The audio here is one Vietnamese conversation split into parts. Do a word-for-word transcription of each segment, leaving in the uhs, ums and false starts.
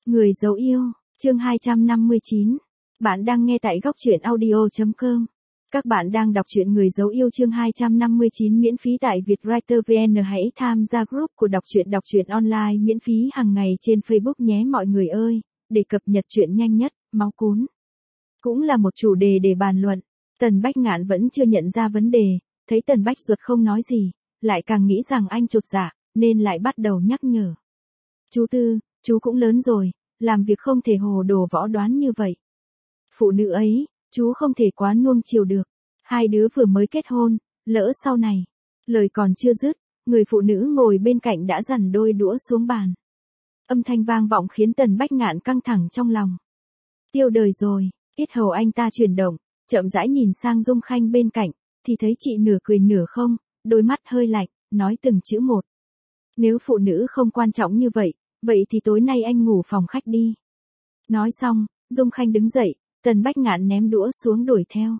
Người dấu yêu, chương hai trăm năm mươi chín. Bạn đang nghe tại góc truyện audio chấm com. Các bạn đang đọc truyện Người dấu yêu chương hai trăm năm mươi chín miễn phí tại Vietwriter vê en. Hãy tham gia group của đọc truyện đọc truyện online miễn phí hàng ngày trên Facebook nhé mọi người ơi, để cập nhật truyện nhanh nhất, máu cuốn. Cũng là một chủ đề để bàn luận. Tần Bách Ngạn vẫn chưa nhận ra vấn đề, thấy Tần Bách Duật không nói gì, lại càng nghĩ rằng anh chột dạ, nên lại bắt đầu nhắc nhở. Chú Tư, chú cũng lớn rồi, làm việc không thể hồ đồ võ đoán như vậy. Phụ nữ ấy, chú không thể quá nuông chiều được. Hai đứa vừa mới kết hôn, lỡ sau này. Lời còn chưa dứt, người phụ nữ ngồi bên cạnh đã dằn đôi đũa xuống bàn. Âm thanh vang vọng khiến Tần Bách Ngạn căng thẳng trong lòng. Tiêu đời rồi, yết hầu anh ta chuyển động, chậm rãi nhìn sang Dung Khanh bên cạnh, thì thấy chị nửa cười nửa không, đôi mắt hơi lạnh, nói từng chữ một. Nếu phụ nữ không quan trọng như vậy, vậy thì tối nay anh ngủ phòng khách đi. Nói xong, Dung Khanh đứng dậy, Tần Bách Ngạn ném đũa xuống đuổi theo.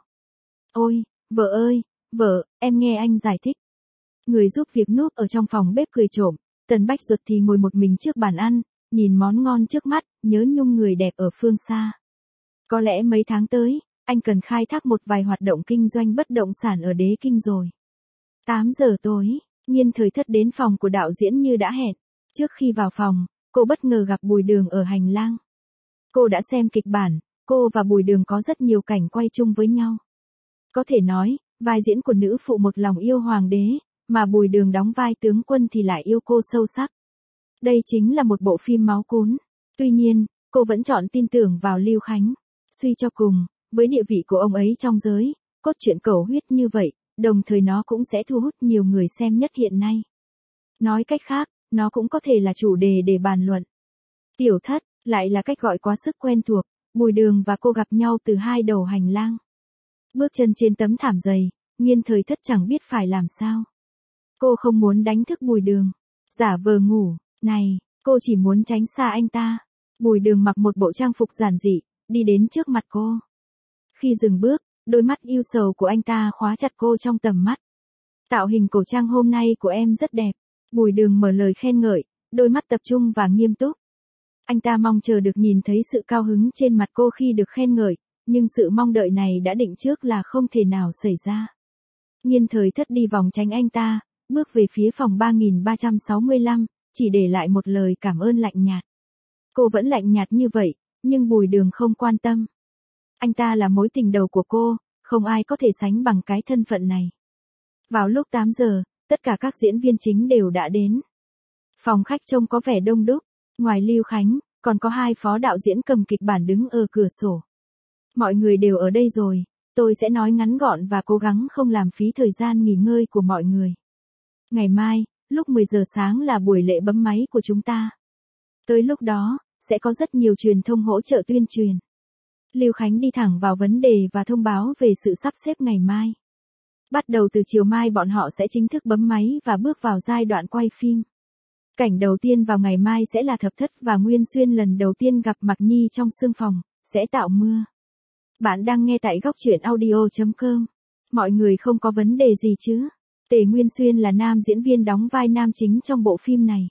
Ôi, vợ ơi, vợ, em nghe anh giải thích. Người giúp việc núp ở trong phòng bếp cười trộm, Tần Bách Duật thì ngồi một mình trước bàn ăn, nhìn món ngon trước mắt, nhớ nhung người đẹp ở phương xa. Có lẽ mấy tháng tới, anh cần khai thác một vài hoạt động kinh doanh bất động sản ở Đế Kinh rồi. tám giờ tối, Nhiên Thời Thất đến phòng của đạo diễn như đã hẹn. Trước khi vào phòng, cô bất ngờ gặp Bùi Đường ở hành lang. Cô đã xem kịch bản, cô và Bùi Đường có rất nhiều cảnh quay chung với nhau. Có thể nói, vai diễn của nữ phụ một lòng yêu hoàng đế, mà Bùi Đường đóng vai tướng quân thì lại yêu cô sâu sắc. Đây chính là một bộ phim máu cuốn. Tuy nhiên, cô vẫn chọn tin tưởng vào Lưu Khánh. Suy cho cùng, với địa vị của ông ấy trong giới, cốt truyện cầu huyết như vậy, đồng thời nó cũng sẽ thu hút nhiều người xem nhất hiện nay. Nói cách khác, nó cũng có thể là chủ đề để bàn luận. Tiểu Thất, lại là cách gọi quá sức quen thuộc, Bùi Đường và cô gặp nhau từ hai đầu hành lang. Bước chân trên tấm thảm dày, Nhiên Thời Thất chẳng biết phải làm sao. Cô không muốn đánh thức Bùi Đường, giả vờ ngủ, này, cô chỉ muốn tránh xa anh ta. Bùi Đường mặc một bộ trang phục giản dị, đi đến trước mặt cô. Khi dừng bước, đôi mắt yêu sầu của anh ta khóa chặt cô trong tầm mắt. Tạo hình cổ trang hôm nay của em rất đẹp. Bùi Đường mở lời khen ngợi, đôi mắt tập trung và nghiêm túc. Anh ta mong chờ được nhìn thấy sự cao hứng trên mặt cô khi được khen ngợi, nhưng sự mong đợi này đã định trước là không thể nào xảy ra. Nhiên Thời Thất đi vòng tránh anh ta, bước về phía phòng ba nghìn ba trăm sáu mươi lăm, chỉ để lại một lời cảm ơn lạnh nhạt. Cô vẫn lạnh nhạt như vậy, nhưng Bùi Đường không quan tâm. Anh ta là mối tình đầu của cô, không ai có thể sánh bằng cái thân phận này. Vào lúc tám giờ, tất cả các diễn viên chính đều đã đến. Phòng khách trông có vẻ đông đúc, ngoài Lưu Khánh, còn có hai phó đạo diễn cầm kịch bản đứng ở cửa sổ. Mọi người đều ở đây rồi, tôi sẽ nói ngắn gọn và cố gắng không làm phí thời gian nghỉ ngơi của mọi người. Ngày mai, lúc mười giờ sáng là buổi lễ bấm máy của chúng ta. Tới lúc đó, sẽ có rất nhiều truyền thông hỗ trợ tuyên truyền. Lưu Khánh đi thẳng vào vấn đề và thông báo về sự sắp xếp ngày mai. Bắt đầu từ chiều mai bọn họ sẽ chính thức bấm máy và bước vào giai đoạn quay phim. Cảnh đầu tiên vào ngày mai sẽ là Thập Thất và Nguyên Xuyên lần đầu tiên gặp Mạc Nhi trong sương phòng, sẽ tạo mưa. Bạn đang nghe tại góc truyện audio chấm com. Mọi người không có vấn đề gì chứ? Tề Nguyên Xuyên là nam diễn viên đóng vai nam chính trong bộ phim này.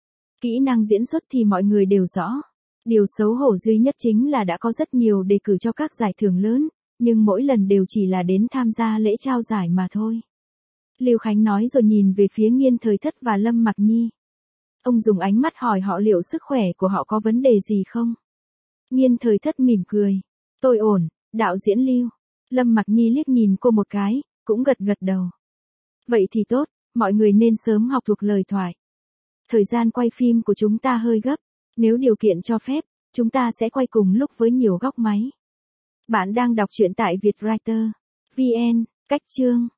Kỹ năng diễn xuất thì mọi người đều rõ. Điều xấu hổ duy nhất chính là đã có rất nhiều đề cử cho các giải thưởng lớn, nhưng mỗi lần đều chỉ là đến tham gia lễ trao giải mà thôi. Lưu Khánh nói rồi nhìn về phía Nhiên Thời Thất và Lâm Mạc Nhi. Ông dùng ánh mắt hỏi họ liệu sức khỏe của họ có vấn đề gì không. Nhiên Thời Thất mỉm cười. Tôi ổn, đạo diễn Lưu. Lâm Mạc Nhi liếc nhìn cô một cái, cũng gật gật đầu. Vậy thì tốt, mọi người nên sớm học thuộc lời thoại. Thời gian quay phim của chúng ta hơi gấp, nếu điều kiện cho phép, chúng ta sẽ quay cùng lúc với nhiều góc máy. Bạn đang đọc truyện tại Vietwriter vê en, cách chương.